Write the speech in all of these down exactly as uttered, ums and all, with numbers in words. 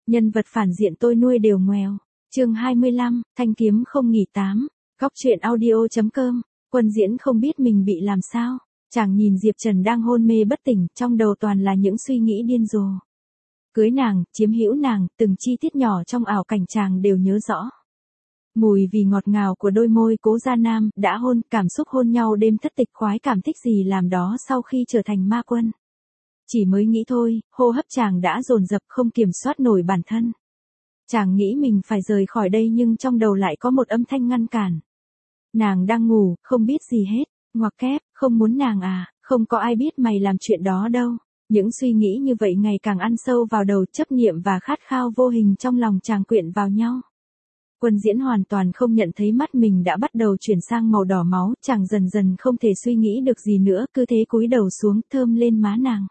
Nhân vật phản diện tôi nuôi đều ngoèo. Chương hai mươi lăm, Thanh kiếm không nghỉ tám. Góc truyện audio.com. Quân Diễn không biết mình bị làm sao. Chàng nhìn Diệp Trần đang hôn mê bất tỉnh, trong đầu toàn là những suy nghĩ điên rồ. Cưới nàng, chiếm hữu nàng, từng chi tiết nhỏ trong ảo cảnh chàng đều nhớ rõ. Mùi vì ngọt ngào của đôi môi Cố Gia Nam, đã hôn, cảm xúc hôn nhau đêm thất tịch, khoái cảm thích gì làm đó sau khi trở thành ma quân. Chỉ mới nghĩ thôi, hô hấp chàng đã dồn dập không kiểm soát nổi bản thân. Chàng nghĩ mình phải rời khỏi đây nhưng trong đầu lại có một âm thanh ngăn cản. Nàng đang ngủ, không biết gì hết. Ngoặc kép, không muốn nàng à, không có ai biết mày làm chuyện đó đâu. Những suy nghĩ như vậy ngày càng ăn sâu vào đầu, chấp niệm và khát khao vô hình trong lòng chàng quyện vào nhau. Quân Diễn hoàn toàn không nhận thấy mắt mình đã bắt đầu chuyển sang màu đỏ máu, chàng dần dần không thể suy nghĩ được gì nữa, cứ thế cúi đầu xuống, thơm lên má nàng.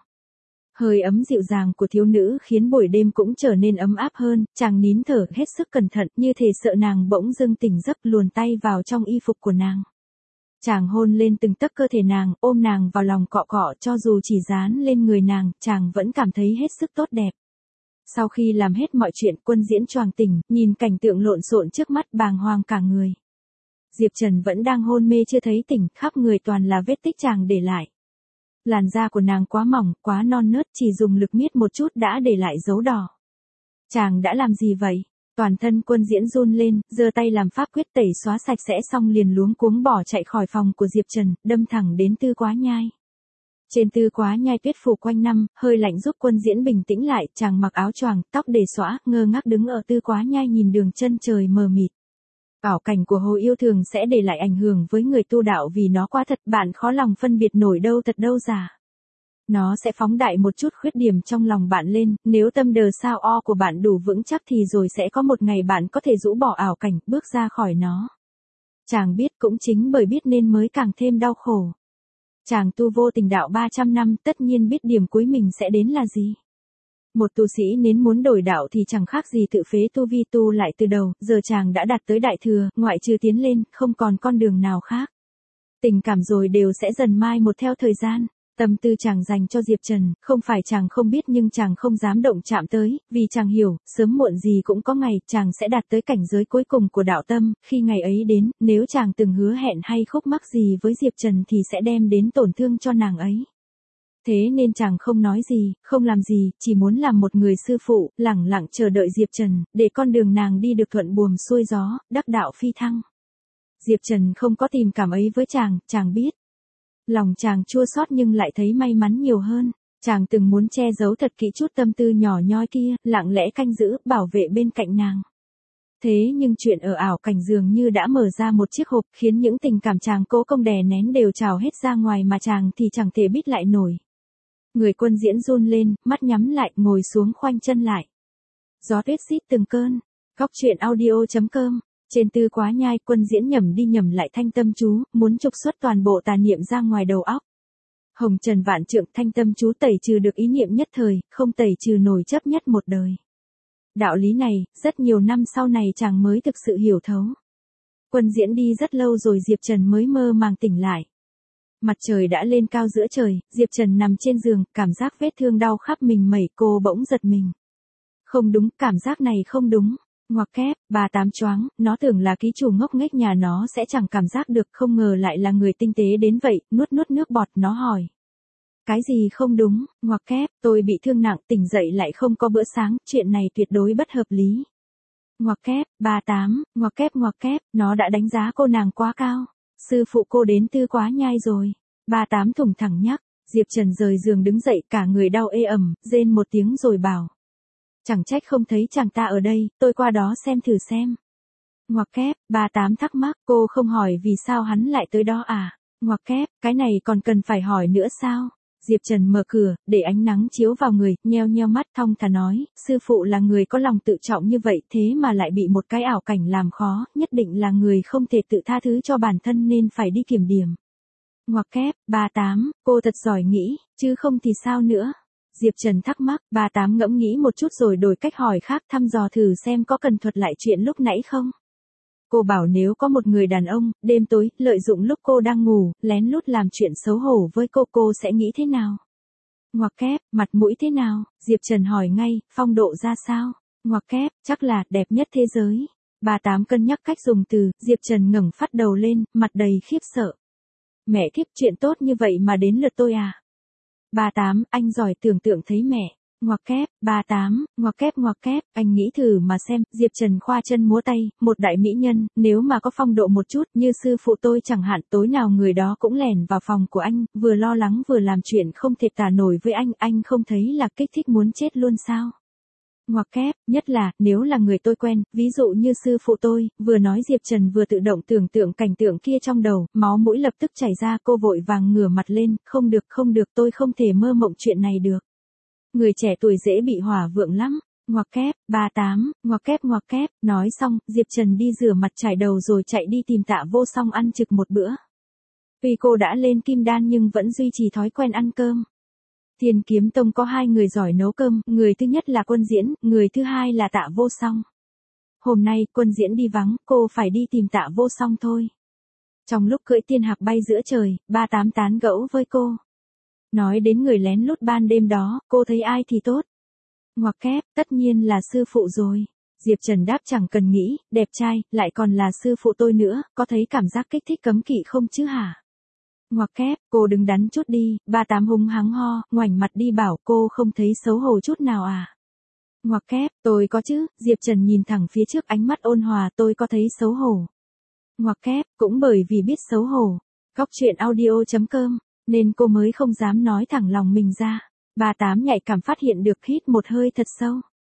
Hơi ấm dịu dàng của thiếu nữ khiến buổi đêm cũng trở nên ấm áp hơn, chàng nín thở hết sức cẩn thận, như thể sợ nàng bỗng dưng tỉnh giấc, luồn tay vào trong y phục của nàng. Chàng hôn lên từng tấc cơ thể nàng, ôm nàng vào lòng cọ cọ, cho dù chỉ dán lên người nàng, chàng vẫn cảm thấy hết sức tốt đẹp. Sau khi làm hết mọi chuyện, Quân Diễn choàng tỉnh, nhìn cảnh tượng lộn xộn trước mắt bàng hoàng cả người. Diệp Trần vẫn đang hôn mê chưa thấy tỉnh, khắp người toàn là vết tích chàng để lại. Làn da của nàng quá mỏng, quá non nớt, chỉ dùng lực miết một chút đã để lại dấu đỏ. Chàng đã làm gì vậy? Toàn thân Quân Diễn run lên, giơ tay làm pháp quyết tẩy xóa sạch sẽ xong liền luống cuống bỏ chạy khỏi phòng của Diệp Trần, đâm thẳng đến Tư Quá Nhai. Trên Tư Quá Nhai tuyết phủ quanh năm, hơi lạnh giúp Quân Diễn bình tĩnh lại, chàng mặc áo choàng, tóc để xõa, ngơ ngác đứng ở Tư Quá Nhai nhìn đường chân trời mờ mịt. Ảo cảnh của Hồ Yêu thường sẽ để lại ảnh hưởng với người tu đạo vì nó quá thật, bạn khó lòng phân biệt nổi đâu thật đâu giả. Nó sẽ phóng đại một chút khuyết điểm trong lòng bạn lên, nếu tâm đờ sao o của bạn đủ vững chắc thì rồi sẽ có một ngày bạn có thể rũ bỏ ảo cảnh, bước ra khỏi nó. Chàng biết cũng chính bởi biết nên mới càng thêm đau khổ. Chàng tu vô tình đạo ba trăm năm, tất nhiên biết điểm cuối mình sẽ đến là gì. Một tu sĩ nếu muốn đổi đạo thì chẳng khác gì tự phế tu vi, tu lại từ đầu, giờ chàng đã đạt tới đại thừa, ngoại trừ tiến lên, không còn con đường nào khác. Tình cảm rồi đều sẽ dần mai một theo thời gian. Tâm tư chàng dành cho Diệp Trần, không phải chàng không biết nhưng chàng không dám động chạm tới, vì chàng hiểu, sớm muộn gì cũng có ngày, chàng sẽ đạt tới cảnh giới cuối cùng của đạo tâm, khi ngày ấy đến, nếu chàng từng hứa hẹn hay khúc mắc gì với Diệp Trần thì sẽ đem đến tổn thương cho nàng ấy. Thế nên chàng không nói gì, không làm gì, chỉ muốn làm một người sư phụ, lẳng lặng chờ đợi Diệp Trần, để con đường nàng đi được thuận buồm xuôi gió, đắc đạo phi thăng. Diệp Trần không có tình cảm ấy với chàng, chàng biết. Lòng chàng chua xót nhưng lại thấy may mắn nhiều hơn. Chàng từng muốn che giấu thật kỹ chút tâm tư nhỏ nhoi kia, lặng lẽ canh giữ, bảo vệ bên cạnh nàng. Thế nhưng chuyện ở ảo cảnh dường như đã mở ra một chiếc hộp, khiến những tình cảm chàng cố công đè nén đều trào hết ra ngoài mà chàng thì chẳng thể bít lại nổi. Người Quân Diễn run lên, mắt nhắm lại, ngồi xuống khoanh chân lại. Gió tuyết rít từng cơn. Góc truyện audio.com. Trên Tư Quá Nhai, Quân Diễn nhẩm đi nhẩm lại thanh tâm chú, muốn trục xuất toàn bộ tà niệm ra ngoài đầu óc. Hồng trần vạn trượng, thanh tâm chú tẩy trừ được ý niệm nhất thời, không tẩy trừ nổi chấp nhất một đời. Đạo lý này, rất nhiều năm sau này chàng mới thực sự hiểu thấu. Quân Diễn đi rất lâu rồi Diệp Trần mới mơ màng tỉnh lại. Mặt trời đã lên cao giữa trời, Diệp Trần nằm trên giường, cảm giác vết thương đau khắp mình mẩy, cô bỗng giật mình. Không đúng, cảm giác này không đúng. Ngoặc kép, bà Tám choáng, nó tưởng là ký chủ ngốc nghếch nhà nó sẽ chẳng cảm giác được, không ngờ lại là người tinh tế đến vậy, nuốt nuốt nước bọt, nó hỏi. Cái gì không đúng? Ngoặc kép, tôi bị thương nặng, tỉnh dậy lại không có bữa sáng, chuyện này tuyệt đối bất hợp lý. Ngoặc kép, bà Tám, ngoặc kép ngoặc kép, nó đã đánh giá cô nàng quá cao. Sư phụ cô đến Tư Quá Nhai rồi. Bà Tám thủng thẳng nhắc. Diệp Trần rời giường đứng dậy, cả người đau ê ẩm, rên một tiếng rồi bảo. Chẳng trách không thấy chàng ta ở đây, tôi qua đó xem thử xem. Ngoặc kép, bà Tám thắc mắc, cô không hỏi vì sao hắn lại tới đó à? Ngoặc kép, cái này còn cần phải hỏi nữa sao? Diệp Trần mở cửa, để ánh nắng chiếu vào người, nheo nheo mắt thong thả nói, sư phụ là người có lòng tự trọng như vậy thế mà lại bị một cái ảo cảnh làm khó, nhất định là người không thể tự tha thứ cho bản thân nên phải đi kiểm điểm. Ngoặc kép, bà Tám, cô thật giỏi nghĩ, chứ không thì sao nữa? Diệp Trần thắc mắc, bà Tám ngẫm nghĩ một chút rồi đổi cách hỏi khác, thăm dò thử xem có cần thuật lại chuyện lúc nãy không. Cô bảo nếu có một người đàn ông, đêm tối, lợi dụng lúc cô đang ngủ, lén lút làm chuyện xấu hổ với cô, cô sẽ nghĩ thế nào? Ngoặc kép, mặt mũi thế nào? Diệp Trần hỏi ngay, phong độ ra sao? Ngoặc kép, chắc là đẹp nhất thế giới. Bà Tám cân nhắc cách dùng từ, Diệp Trần ngẩng phát đầu lên, mặt đầy khiếp sợ. Mẹ kiếp, chuyện tốt như vậy mà đến lượt tôi à? Bà Tám, anh giỏi tưởng tượng thấy mẹ. Ngoặc kép, bà Tám, ngoặc kép ngoặc kép, anh nghĩ thử mà xem, Diệp Trần khoa chân múa tay, một đại mỹ nhân, nếu mà có phong độ một chút, như sư phụ tôi chẳng hạn, tối nào người đó cũng lẻn vào phòng của anh, vừa lo lắng vừa làm chuyện không thể tả nổi với anh, anh không thấy là kích thích muốn chết luôn sao? Ngoặc kép, nhất là, nếu là người tôi quen, ví dụ như sư phụ tôi, vừa nói Diệp Trần vừa tự động tưởng tượng cảnh tượng kia trong đầu, máu mũi lập tức chảy ra, cô vội vàng ngửa mặt lên, không được không được, tôi không thể mơ mộng chuyện này được. Người trẻ tuổi dễ bị hỏa vượng lắm. Ngoặc kép, bà Tám, ngoặc kép ngoặc kép, nói xong, Diệp Trần đi rửa mặt chải đầu rồi chạy đi tìm Tạ Vô Song ăn trực một bữa. Tuy cô đã lên kim đan nhưng vẫn duy trì thói quen ăn cơm. Thiên Kiếm Tông có hai người giỏi nấu cơm, người thứ nhất là Quân Diễn, người thứ hai là Tạ Vô Song. Hôm nay, Quân Diễn đi vắng, cô phải đi tìm Tạ Vô Song thôi. Trong lúc cưỡi tiên hạc bay giữa trời, ba Tám tán gẫu với cô. Nói đến người lén lút ban đêm đó, cô thấy ai thì tốt? Ngoặc kép, tất nhiên là sư phụ rồi. Diệp Trần đáp chẳng cần nghĩ, đẹp trai, lại còn là sư phụ tôi nữa, có thấy cảm giác kích thích cấm kỵ không chứ hả? Ngoặc kép, cô đứng đắn chút đi, ba Tám húng hắng ho, ngoảnh mặt đi bảo cô không thấy xấu hổ chút nào à? Ngoặc kép, tôi có chứ, Diệp Trần nhìn thẳng phía trước ánh mắt ôn hòa, tôi có thấy xấu hổ. Ngoặc kép, cũng bởi vì biết xấu hổ. Góc truyện audio chấm com, nên cô mới không dám nói thẳng lòng mình ra. Bà Tám nhạy cảm phát hiện được, hít một hơi thật sâu.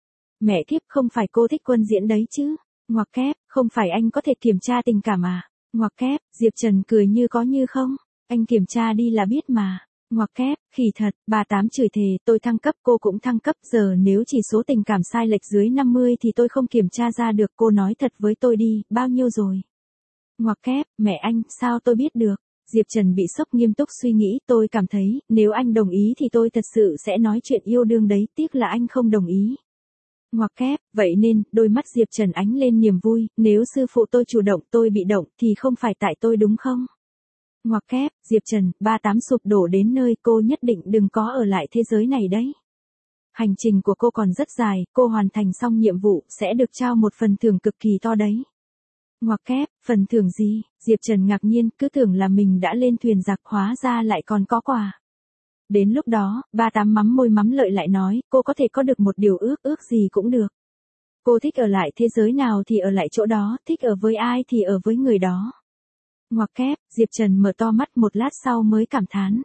Mẹ kiếp, không phải cô thích Quân Diễn đấy chứ? Ngoặc kép, không phải anh có thể kiểm tra tình cảm à? Ngoặc kép, Diệp Trần cười như có như không. Anh kiểm tra đi là biết mà. Ngoặc kép, khỉ thật, bà Tám chửi thề, tôi thăng cấp cô cũng thăng cấp, giờ nếu chỉ số tình cảm sai lệch dưới năm mươi thì tôi không kiểm tra ra được, cô nói thật với tôi đi, bao nhiêu rồi? Ngoặc kép, mẹ anh, sao tôi biết được? Diệp Trần bị sốc, nghiêm túc suy nghĩ, tôi cảm thấy, nếu anh đồng ý thì tôi thật sự sẽ nói chuyện yêu đương đấy, tiếc là anh không đồng ý. Ngoặc kép, vậy nên, đôi mắt Diệp Trần ánh lên niềm vui, nếu sư phụ tôi chủ động, tôi bị động, thì không phải tại tôi đúng không? Ngoặc kép, Diệp Trần, ba Tám sụp đổ đến nơi, cô nhất định đừng có ở lại thế giới này đấy. Hành trình của cô còn rất dài, cô hoàn thành xong nhiệm vụ, sẽ được trao một phần thưởng cực kỳ to đấy. Ngoặc kép, phần thưởng gì? Diệp Trần ngạc nhiên, cứ tưởng là mình đã lên thuyền giặc, hóa ra lại còn có quà. Đến lúc đó, ba Tám mắm môi mắm lợi lại nói, cô có thể có được một điều ước, ước gì cũng được. Cô thích ở lại thế giới nào thì ở lại chỗ đó, thích ở với ai thì ở với người đó. Ngoặc kép, Diệp Trần mở to mắt, một lát sau mới cảm thán.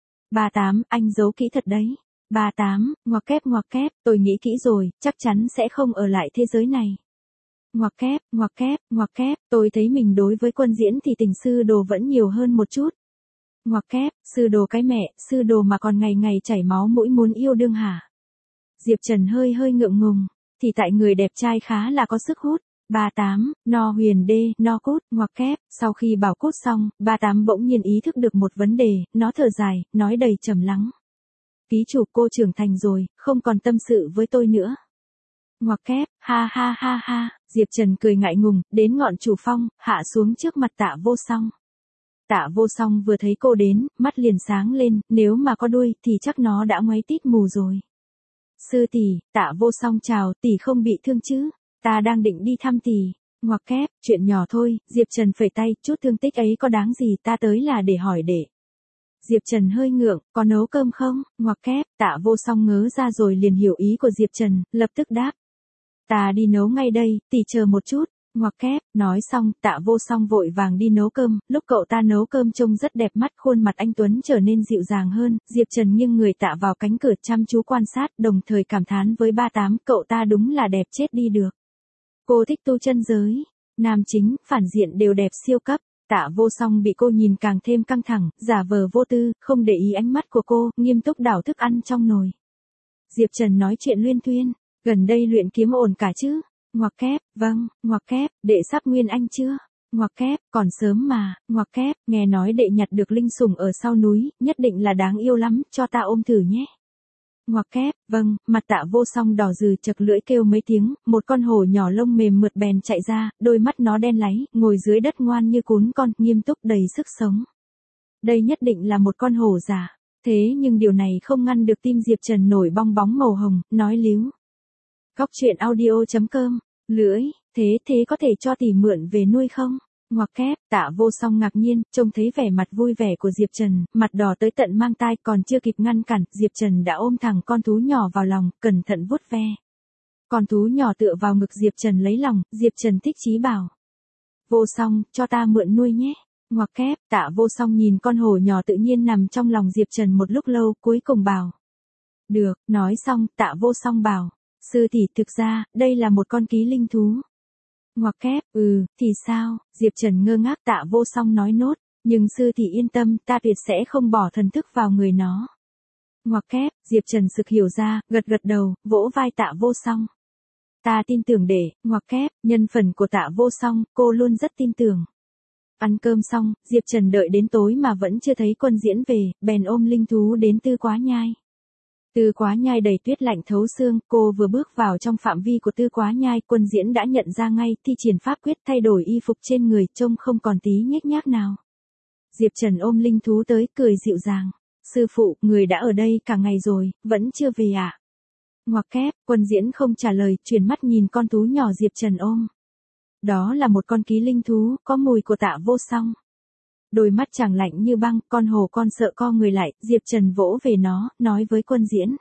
Ba Tám, anh giấu kỹ thật đấy. Ba Tám, ngoặc kép ngoặc kép, tôi nghĩ kỹ rồi, chắc chắn sẽ không ở lại thế giới này. Ngoặc kép, ngoặc kép, ngoặc kép, tôi thấy mình đối với Quân Diễn thì tình sư đồ vẫn nhiều hơn một chút. Ngoặc kép, sư đồ cái mẹ, sư đồ mà còn ngày ngày chảy máu mũi muốn yêu đương hả? Diệp Trần hơi hơi ngượng ngùng, thì tại người đẹp trai khá là có sức hút. Ba Tám, no huyền đê, no cút, ngoặc kép, sau khi bảo cút xong, ba Tám bỗng nhiên ý thức được một vấn đề, nó thở dài, nói đầy trầm lắng. Ký chủ, cô trưởng thành rồi, không còn tâm sự với tôi nữa. Ngoặc kép, ha ha ha ha, Diệp Trần cười ngại ngùng, đến ngọn chủ phong, hạ xuống trước mặt Tạ Vô Song. Tạ Vô Song vừa thấy cô đến, mắt liền sáng lên, nếu mà có đuôi thì chắc nó đã ngoáy tít mù rồi. Sư tỷ, Tạ Vô Song chào, tỷ không bị thương chứ? Ta đang định đi thăm tỷ. Ngoặc kép, chuyện nhỏ thôi, Diệp Trần phẩy tay, chút thương tích ấy có đáng gì, ta tới là để hỏi để. Diệp Trần hơi ngượng, có nấu cơm không? Ngoặc kép, Tạ Vô Song ngớ ra rồi liền hiểu ý của Diệp Trần, lập tức đáp. Ta đi nấu ngay đây, tỷ chờ một chút. Ngoặc kép, nói xong, Tạ Vô Song vội vàng đi nấu cơm, lúc cậu ta nấu cơm trông rất đẹp mắt, khuôn mặt anh Tuấn trở nên dịu dàng hơn, Diệp Trần nghiêng người tựa vào cánh cửa chăm chú quan sát, đồng thời cảm thán với ba Tám, cậu ta đúng là đẹp chết đi được. Cô thích tu chân giới, nam chính, phản diện đều đẹp siêu cấp. Tạ Vô Song bị cô nhìn càng thêm căng thẳng, giả vờ vô tư, không để ý ánh mắt của cô, nghiêm túc đảo thức ăn trong nồi. Diệp Trần nói chuyện luyên thuyên, gần đây luyện kiếm ổn cả chứ? Ngoặc kép, vâng, ngoặc kép, đệ sắp nguyên anh chưa? Ngoặc kép, còn sớm mà, ngoặc kép, nghe nói đệ nhặt được linh sủng ở sau núi, nhất định là đáng yêu lắm, cho ta ôm thử nhé. Ngoặc kép, vâng, mặt Tạ Vô Song đỏ rừ chật lưỡi kêu mấy tiếng, một con hổ nhỏ lông mềm mượt bèn chạy ra, đôi mắt nó đen láy, ngồi dưới đất ngoan như cún con, nghiêm túc đầy sức sống. Đây nhất định là một con hổ giả, thế nhưng điều này không ngăn được tim Diệp Trần nổi bong bóng màu hồng, nói líu. Góc truyện audio chấm com. Lưỡi, thế thế có thể cho tỷ mượn về nuôi không? Ngoặc kép, Tạ Vô Song ngạc nhiên, trông thấy vẻ mặt vui vẻ của Diệp Trần, mặt đỏ tới tận mang tai, còn chưa kịp ngăn cản, Diệp Trần đã ôm thẳng con thú nhỏ vào lòng, cẩn thận vuốt ve. Con thú nhỏ tựa vào ngực Diệp Trần lấy lòng, Diệp Trần thích chí bảo. Vô Song, cho ta mượn nuôi nhé. Ngoặc kép, Tạ Vô Song nhìn con hổ nhỏ tự nhiên nằm trong lòng Diệp Trần một lúc lâu, cuối cùng bảo. Được, nói xong, Tạ Vô Song bảo. Sư tỷ, thực ra, đây là một con ký linh thú. Ngoặc kép, ừ, thì sao? Diệp Trần ngơ ngác. Tạ Vô Song nói nốt, nhưng sư tỷ yên tâm, ta tuyệt sẽ không bỏ thần thức vào người nó. Ngoặc kép, Diệp Trần sực hiểu ra, gật gật đầu, vỗ vai Tạ Vô Song. Ta tin tưởng để, ngoặc kép, nhân phần của Tạ Vô Song, cô luôn rất tin tưởng. Ăn cơm xong, Diệp Trần đợi đến tối mà vẫn chưa thấy Quân Diễn về, bèn ôm linh thú đến Tư Quá Nhai. Tư Quá Nhai đầy tuyết lạnh thấu xương, cô vừa bước vào trong phạm vi của Tư Quá Nhai, Quân Diễn đã nhận ra ngay, thi triển pháp quyết thay đổi y phục trên người, trông không còn tí nhếch nhác nào. Diệp Trần ôm linh thú tới, cười dịu dàng. Sư phụ, người đã ở đây cả ngày rồi, vẫn chưa về à? Ngoặc kép, Quân Diễn không trả lời, chuyển mắt nhìn con thú nhỏ Diệp Trần ôm. Đó là một con ký linh thú, có mùi của Tạ Vô Song. Đôi mắt chàng lạnh như băng, con hổ con sợ co người lại, Diệp Trần vỗ về nó, nói với Quân Diễn.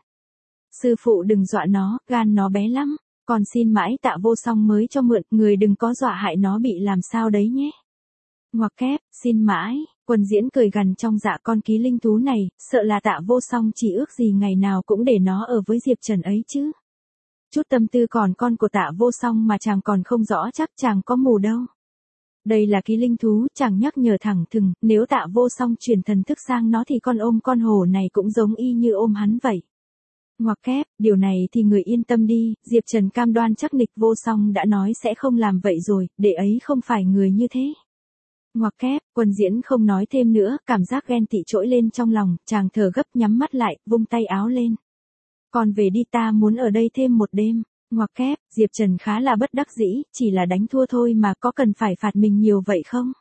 Sư phụ đừng dọa nó, gan nó bé lắm, còn xin mãi Tạ Vô Song mới cho mượn, người đừng có dọa hại nó bị làm sao đấy nhé. Ngoặc kép, xin mãi, Quân Diễn cười gằn trong dạ con ký linh thú này, sợ là Tạ Vô Song chỉ ước gì ngày nào cũng để nó ở với Diệp Trần ấy chứ. Chút tâm tư còn con của Tạ Vô Song mà chàng còn không rõ chắc chàng có mù đâu. Đây là ký linh thú, chàng nhắc nhở thẳng thừng, nếu Tạ Vô Song truyền thần thức sang nó thì con ôm con hổ này cũng giống y như ôm hắn vậy. Ngoặc kép, điều này thì người yên tâm đi, Diệp Trần cam đoan chắc nịch Vô Song đã nói sẽ không làm vậy rồi, để ấy không phải người như thế. Ngoặc kép, Quân Diễn không nói thêm nữa, cảm giác ghen tị trỗi lên trong lòng, chàng thở gấp nhắm mắt lại, vung tay áo lên. Còn về đi, ta muốn ở đây thêm một đêm. Ngoặc kép, Diệp Trần khá là bất đắc dĩ, chỉ là đánh thua thôi mà có cần phải phạt mình nhiều vậy không?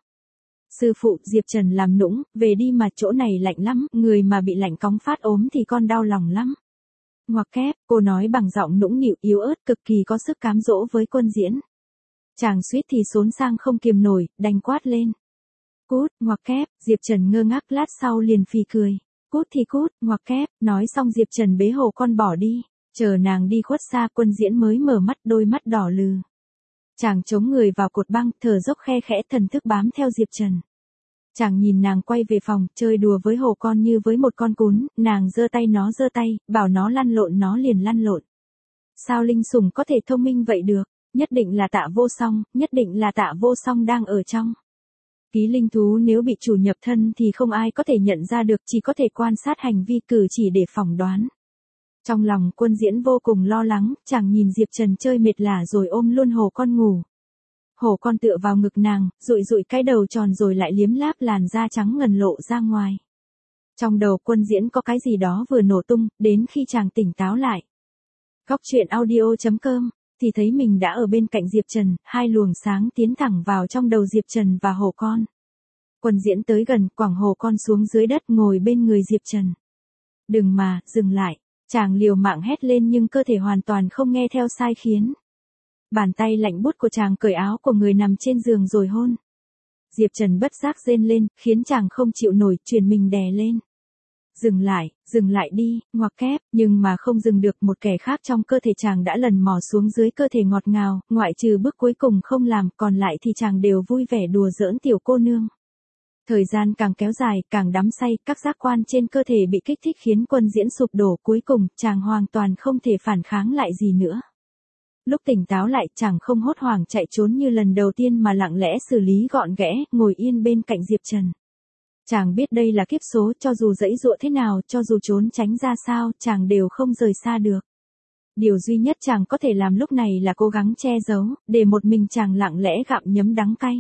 Sư phụ, Diệp Trần làm nũng, về đi mà chỗ này lạnh lắm, người mà bị lạnh cóng phát ốm thì con đau lòng lắm. Ngoặc kép, cô nói bằng giọng nũng nịu yếu ớt cực kỳ có sức cám dỗ với Quân Diễn. Chàng suýt thì xốn sang không kiềm nổi, đành quát lên. Cút, ngoặc kép, Diệp Trần ngơ ngác lát sau liền phì cười. Cút thì cút, ngoặc kép, nói xong Diệp Trần bế hổ con bỏ đi. Chờ nàng đi khuất xa, Quân Diễn mới mở mắt, đôi mắt đỏ lừ. Chàng chống người vào cột băng, thở dốc khe khẽ, thần thức bám theo Diệp Trần. Chàng nhìn nàng quay về phòng, chơi đùa với hổ con như với một con cún, nàng giơ tay nó giơ tay, bảo nó lăn lộn nó liền lăn lộn. Sao linh sủng có thể thông minh vậy được, nhất định là Tạ Vô Song, nhất định là Tạ Vô Song đang ở trong. Ký linh thú nếu bị chủ nhập thân thì không ai có thể nhận ra được, chỉ có thể quan sát hành vi cử chỉ để phỏng đoán. Trong lòng Quân Diễn vô cùng lo lắng, chàng nhìn Diệp Trần chơi mệt lả rồi ôm luôn hổ con ngủ. Hổ con tựa vào ngực nàng, dụi dụi cái đầu tròn rồi lại liếm láp làn da trắng ngần lộ ra ngoài. Trong đầu Quân Diễn có cái gì đó vừa nổ tung, đến khi chàng tỉnh táo lại. Góc truyện audio chấm com, thì thấy mình đã ở bên cạnh Diệp Trần, hai luồng sáng tiến thẳng vào trong đầu Diệp Trần và hổ con. Quân Diễn tới gần, quẳng hổ con xuống dưới đất ngồi bên người Diệp Trần. Đừng mà, dừng lại. Chàng liều mạng hét lên nhưng cơ thể hoàn toàn không nghe theo sai khiến. Bàn tay lạnh buốt của chàng cởi áo của người nằm trên giường rồi hôn. Diệp Trần bất giác rên lên, khiến chàng không chịu nổi, chuyển mình đè lên. Dừng lại, dừng lại đi, ngoặc kép, nhưng mà không dừng được, một kẻ khác trong cơ thể chàng đã lần mò xuống dưới cơ thể ngọt ngào, ngoại trừ bước cuối cùng không làm, còn lại thì chàng đều vui vẻ đùa giỡn tiểu cô nương. Thời gian càng kéo dài, càng đắm say, các giác quan trên cơ thể bị kích thích khiến Quân Diễn sụp đổ, cuối cùng, chàng hoàn toàn không thể phản kháng lại gì nữa. Lúc tỉnh táo lại, chàng không hốt hoảng chạy trốn như lần đầu tiên mà lặng lẽ xử lý gọn ghẽ, ngồi yên bên cạnh Diệp Trần. Chàng biết đây là kiếp số, cho dù giãy giụa thế nào, cho dù trốn tránh ra sao, chàng đều không rời xa được. Điều duy nhất chàng có thể làm lúc này là cố gắng che giấu, để một mình chàng lặng lẽ gặm nhấm đắng cay.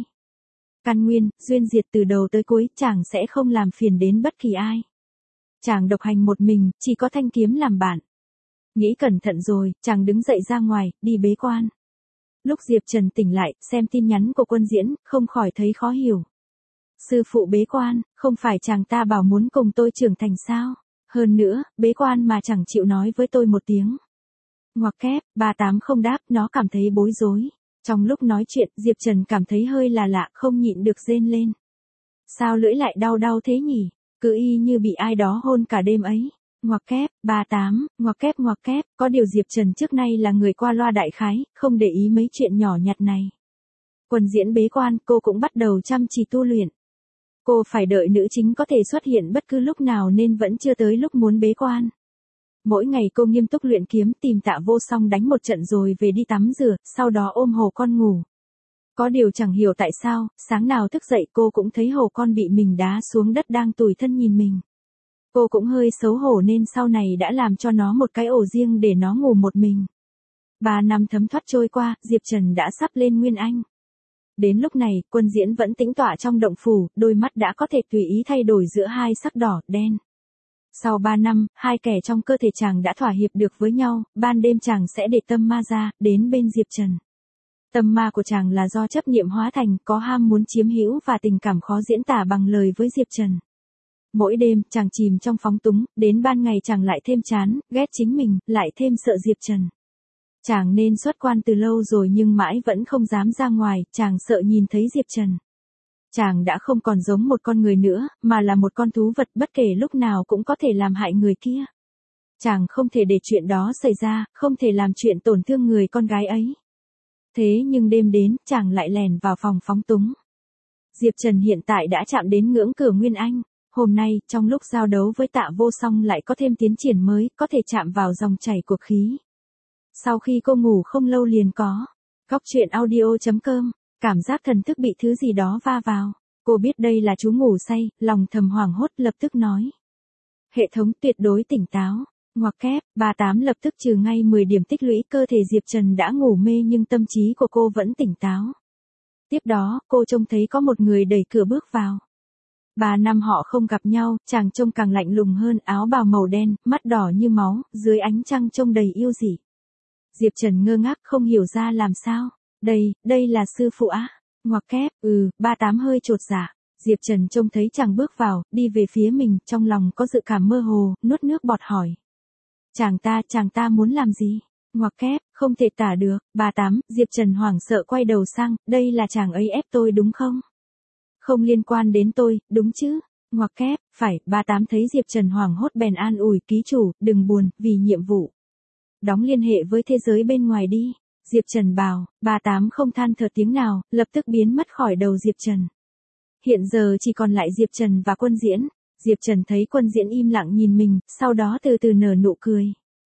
Căn nguyên, duyên diệt từ đầu tới cuối, chàng sẽ không làm phiền đến bất kỳ ai. Chàng độc hành một mình, chỉ có thanh kiếm làm bạn. Nghĩ cẩn thận rồi, chàng đứng dậy ra ngoài, đi bế quan. Lúc Diệp Trần tỉnh lại, xem tin nhắn của Quân Diễn, không khỏi thấy khó hiểu. Sư phụ bế quan, không phải chàng ta bảo muốn cùng tôi trưởng thành sao? Hơn nữa, bế quan mà chẳng chịu nói với tôi một tiếng. Ngoặc kép, ba tám không đáp, nó cảm thấy bối rối. Trong lúc nói chuyện, Diệp Trần cảm thấy hơi là lạ, không nhịn được rên lên. Sao lưỡi lại đau đau thế nhỉ? Cứ y như bị ai đó hôn cả đêm ấy. Ngoặc kép, ba tám, ngoặc kép ngoặc kép, có điều Diệp Trần trước nay là người qua loa đại khái, không để ý mấy chuyện nhỏ nhặt này. Quân diễn bế quan, cô cũng bắt đầu chăm chỉ tu luyện. Cô phải đợi nữ chính có thể xuất hiện bất cứ lúc nào nên vẫn chưa tới lúc muốn bế quan. Mỗi ngày cô nghiêm túc luyện kiếm, tìm Tạ Vô Song đánh một trận rồi về đi tắm rửa, sau đó ôm Hồ Con ngủ. Có điều chẳng hiểu tại sao, sáng nào thức dậy cô cũng thấy Hồ Con bị mình đá xuống đất đang tủi thân nhìn mình. Cô cũng hơi xấu hổ nên sau này đã làm cho nó một cái ổ riêng để nó ngủ một mình. Ba năm thấm thoát trôi qua, Diệp Trần đã sắp lên Nguyên Anh. Đến lúc này, Quân Diễn vẫn tĩnh tọa trong động phủ, đôi mắt đã có thể tùy ý thay đổi giữa hai sắc đỏ, đen. Sau ba năm, hai kẻ trong cơ thể chàng đã thỏa hiệp được với nhau, ban đêm chàng sẽ để tâm ma ra, đến bên Diệp Trần. Tâm ma của chàng là do chấp niệm hóa thành, có ham muốn chiếm hữu và tình cảm khó diễn tả bằng lời với Diệp Trần. Mỗi đêm, chàng chìm trong phóng túng, đến ban ngày chàng lại thêm chán, ghét chính mình, lại thêm sợ Diệp Trần. Chàng nên xuất quan từ lâu rồi nhưng mãi vẫn không dám ra ngoài, chàng sợ nhìn thấy Diệp Trần. Chàng đã không còn giống một con người nữa, mà là một con thú vật bất kể lúc nào cũng có thể làm hại người kia. Chàng không thể để chuyện đó xảy ra, không thể làm chuyện tổn thương người con gái ấy. Thế nhưng đêm đến, chàng lại lèn vào phòng phóng túng. Diệp Trần hiện tại đã chạm đến ngưỡng cửa Nguyên Anh. Hôm nay, trong lúc giao đấu với Tạ Vô Song lại có thêm tiến triển mới, có thể chạm vào dòng chảy của khí. Sau khi cô ngủ không lâu liền có. Góc truyện audio chấm com, cảm giác thần thức bị thứ gì đó va vào. Cô biết đây là chú ngủ say, lòng thầm hoảng hốt lập tức nói. Hệ thống tuyệt đối tỉnh táo. Ngoặc kép, ba tám lập tức trừ ngay mười điểm tích lũy, cơ thể Diệp Trần đã ngủ mê nhưng tâm trí của cô vẫn tỉnh táo. Tiếp đó, cô trông thấy có một người đẩy cửa bước vào. Ba năm họ không gặp nhau, chàng trông càng lạnh lùng hơn, áo bào màu đen, mắt đỏ như máu, dưới ánh trăng trông đầy yêu dị. Diệp Trần ngơ ngác không hiểu ra làm sao. Đây, đây là sư phụ á. Ngoặc kép, ừ, ba tám hơi chột dạ. Diệp Trần trông thấy chàng bước vào, đi về phía mình, trong lòng có dự cảm mơ hồ, nuốt nước bọt hỏi. Chàng ta, chàng ta muốn làm gì? Ngoặc kép, không thể tả được. Ba tám, Diệp Trần hoảng sợ quay đầu sang, đây là chàng ấy ép tôi đúng không? Không liên quan đến tôi, đúng chứ? Ngoặc kép, phải. Ba tám thấy Diệp Trần hoảng hốt bèn an ủi, ký chủ, đừng buồn, vì nhiệm vụ. Đóng liên hệ với thế giới bên ngoài đi. Diệp Trần bảo, ba tám không than thở tiếng nào, lập tức biến mất khỏi đầu Diệp Trần. Hiện giờ chỉ còn lại Diệp Trần và Quân Diễn. Diệp Trần thấy Quân Diễn im lặng nhìn mình, sau đó từ từ nở nụ cười.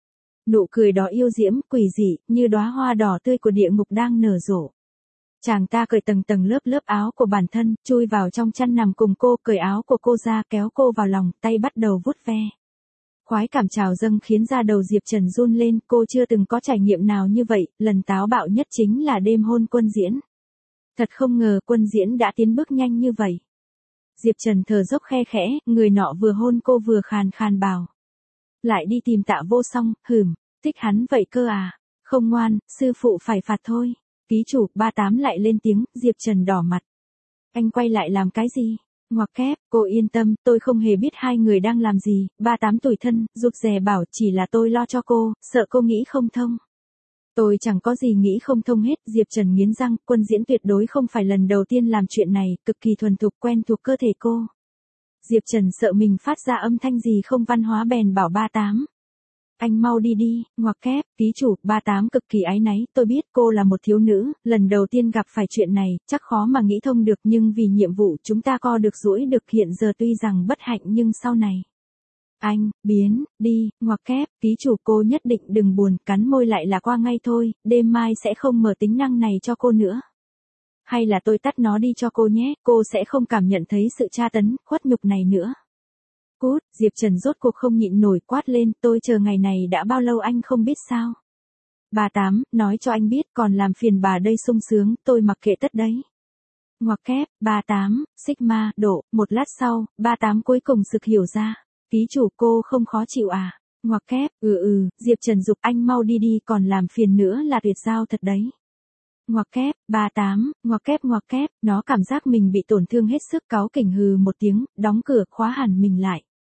Nụ cười đó yêu diễm, quỷ dị, như đóa hoa đỏ tươi của địa ngục đang nở rộ. Chàng ta cởi tầng tầng lớp lớp áo của bản thân, chui vào trong chăn nằm cùng cô, cởi áo của cô ra, kéo cô vào lòng, tay bắt đầu vuốt ve. Khoái cảm trào dâng khiến da đầu Diệp Trần run lên, cô chưa từng có trải nghiệm nào như vậy, lần táo bạo nhất chính là đêm hôn Quân Diễn. Thật không ngờ Quân Diễn đã tiến bước nhanh như vậy. Diệp Trần thở dốc khe khẽ, người nọ vừa hôn cô vừa khàn khàn bảo. Lại đi tìm Tạ Vô Song, hừm, thích hắn vậy cơ à, không ngoan, sư phụ phải phạt thôi. Ký chủ, ba tám lại lên tiếng, Diệp Trần đỏ mặt. Anh quay lại làm cái gì? Ngoặc kép, cô yên tâm, tôi không hề biết hai người đang làm gì. Ba tám tủi thân, rụt rè bảo chỉ là tôi lo cho cô, sợ cô nghĩ không thông. Tôi chẳng có gì nghĩ không thông hết. Diệp Trần nghiến răng, Quân Diễn tuyệt đối không phải lần đầu tiên làm chuyện này, cực kỳ thuần thục quen thuộc cơ thể cô. Diệp Trần sợ mình phát ra âm thanh gì không văn hóa bèn bảo ba tám. Anh mau đi đi, ngoặc kép, ký chủ, ba tám cực kỳ áy náy, tôi biết cô là một thiếu nữ, lần đầu tiên gặp phải chuyện này, chắc khó mà nghĩ thông được nhưng vì nhiệm vụ chúng ta co được duỗi được hiện giờ tuy rằng bất hạnh nhưng sau này. Anh, biến, đi, ngoặc kép, ký chủ cô nhất định đừng buồn, cắn môi lại là qua ngay thôi, đêm mai sẽ không mở tính năng này cho cô nữa. Hay là tôi tắt nó đi cho cô nhé, cô sẽ không cảm nhận thấy sự tra tấn, khuất nhục này nữa. Cút, Diệp Trần rốt cuộc không nhịn nổi quát lên, tôi chờ ngày này đã bao lâu anh không biết sao. Bà tám, nói cho anh biết còn làm phiền bà đây sung sướng, tôi mặc kệ tất đấy. Ngoặc kép, ba tám, Sigma, độ, một lát sau, ba tám cuối cùng sực hiểu ra. Ký chủ cô không khó chịu à? Ngoặc kép, ừ ừ, Diệp Trần giục anh mau đi đi còn làm phiền nữa là tuyệt giao thật đấy. Ngoặc kép, ba tám, ngoặc kép ngoặc kép, nó cảm giác mình bị tổn thương hết sức cáu kỉnh hừ một tiếng, đóng cửa khóa hẳn mình lại.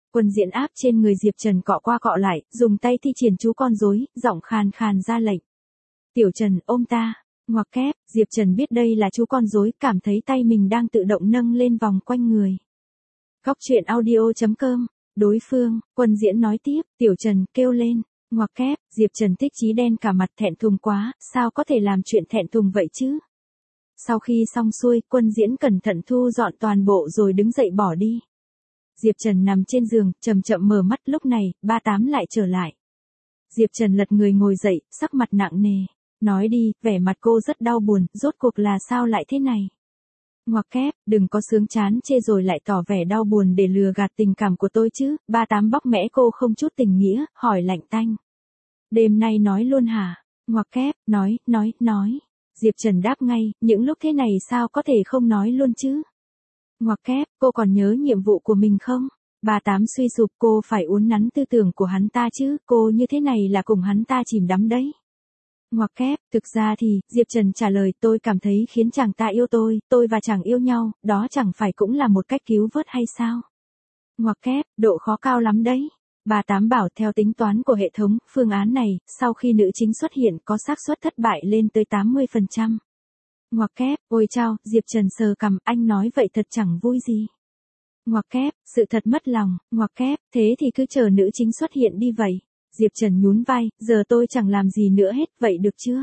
Quân diễn áp trên người Diệp Trần cọ qua cọ lại, dùng tay thi triển chú con rối, giọng khàn khàn ra lệnh. Tiểu Trần, ôm ta. Ngoặc kép, Diệp Trần biết đây là chú con rối, cảm thấy tay mình đang tự động nâng lên vòng quanh người. Góc truyện audio chấm com. Đối phương, Quân diễn nói tiếp, Tiểu Trần kêu lên. Ngoặc kép, Diệp Trần thích chí đen cả mặt, thẹn thùng quá, sao có thể làm chuyện thẹn thùng vậy chứ? Sau khi xong xuôi, Quân diễn cẩn thận thu dọn toàn bộ rồi đứng dậy bỏ đi. Diệp Trần nằm trên giường, chậm chậm mở mắt, lúc này, ba tám lại trở lại. Diệp Trần lật người ngồi dậy, sắc mặt nặng nề. Nói đi, vẻ mặt cô rất đau buồn, rốt cuộc là sao lại thế này? Ngoặc kép, đừng có sướng chán chê rồi lại tỏ vẻ đau buồn để lừa gạt tình cảm của tôi chứ. Ba tám bóc mẽ cô không chút tình nghĩa, hỏi lạnh tanh. Đêm nay nói luôn hả? Ngoặc kép, nói, nói, nói. Diệp Trần đáp ngay, những lúc thế này sao có thể không nói luôn chứ? Ngoặc kép, cô còn nhớ nhiệm vụ của mình không? Ba tám suy sụp, cô phải uốn nắn tư tưởng của hắn ta chứ, cô như thế này là cùng hắn ta chìm đắm đấy. Ngoặc kép, thực ra thì, Diệp Trần trả lời, tôi cảm thấy khiến chàng ta yêu tôi, tôi và chàng yêu nhau, đó chẳng phải cũng là một cách cứu vớt hay sao? Ngoặc kép, độ khó cao lắm đấy. Ba tám bảo theo tính toán của hệ thống, phương án này, sau khi nữ chính xuất hiện có xác suất thất bại lên tới tám mươi phần trăm. Ngoặc kép, ôi chao, Diệp Trần sờ cằm, anh nói vậy thật chẳng vui gì. Ngoặc kép, sự thật mất lòng. Ngoặc kép, thế thì cứ chờ nữ chính xuất hiện đi vậy. Diệp Trần nhún vai, giờ tôi chẳng làm gì nữa hết, vậy được chưa?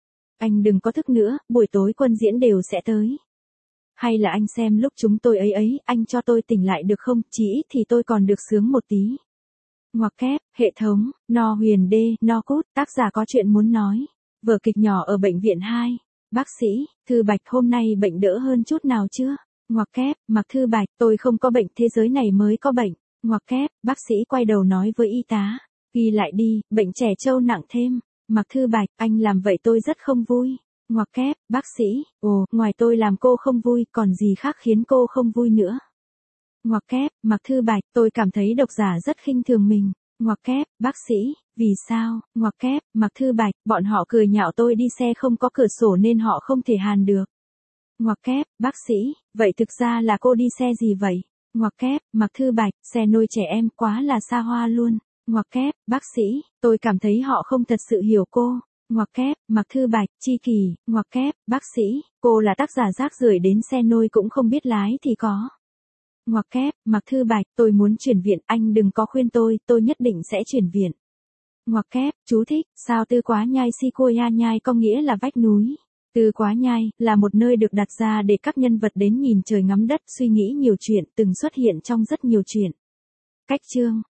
Anh đừng có thức nữa, buổi tối Quân diễn đều sẽ tới. Hay là anh xem lúc chúng tôi ấy ấy, anh cho tôi tỉnh lại được không, chỉ ít thì tôi còn được sướng một tí. Ngoặc kép, hệ thống, no huyền đê, no cút, tác giả có chuyện muốn nói. Vở kịch nhỏ ở bệnh viện hai. Bác sĩ, Thư Bạch hôm nay bệnh đỡ hơn chút nào chưa? Ngoặc kép, Mạc Thư Bạch, tôi không có bệnh, thế giới này mới có bệnh. Ngoặc kép, bác sĩ quay đầu nói với y tá. Ghi lại đi, bệnh trẻ trâu nặng thêm. Mạc Thư Bạch, anh làm vậy tôi rất không vui. Ngoặc kép, bác sĩ, ồ, ngoài tôi làm cô không vui, còn gì khác khiến cô không vui nữa? Ngoặc kép, Mạc Thư Bạch, tôi cảm thấy độc giả rất khinh thường mình. Ngoặc kép, bác sĩ, vì sao? Ngoặc kép, Mạc Thư Bạch, bọn họ cười nhạo tôi đi xe không có cửa sổ nên họ không thể hàn được. Ngoặc kép, bác sĩ, vậy thực ra là cô đi xe gì vậy? Ngoặc kép, Mạc Thư Bạch, xe nuôi trẻ em, quá là xa hoa luôn. Ngoặc kép, bác sĩ, tôi cảm thấy họ không thật sự hiểu cô. Ngoặc kép, Mạc Thư Bạch, Chi Kỳ. Ngoặc kép, bác sĩ, cô là tác giả rác rưởi đến xe nôi cũng không biết lái thì có. Ngoặc kép, Mạc Thư Bạch, tôi muốn chuyển viện, anh đừng có khuyên tôi, tôi nhất định sẽ chuyển viện. Ngoặc kép, chú thích, sao Tư Quá Nhai Sequoia Nhai có nghĩa là vách núi. Tư Quá Nhai, là một nơi được đặt ra để các nhân vật đến nhìn trời ngắm đất, suy nghĩ nhiều chuyện, từng xuất hiện trong rất nhiều chuyện. Cách chương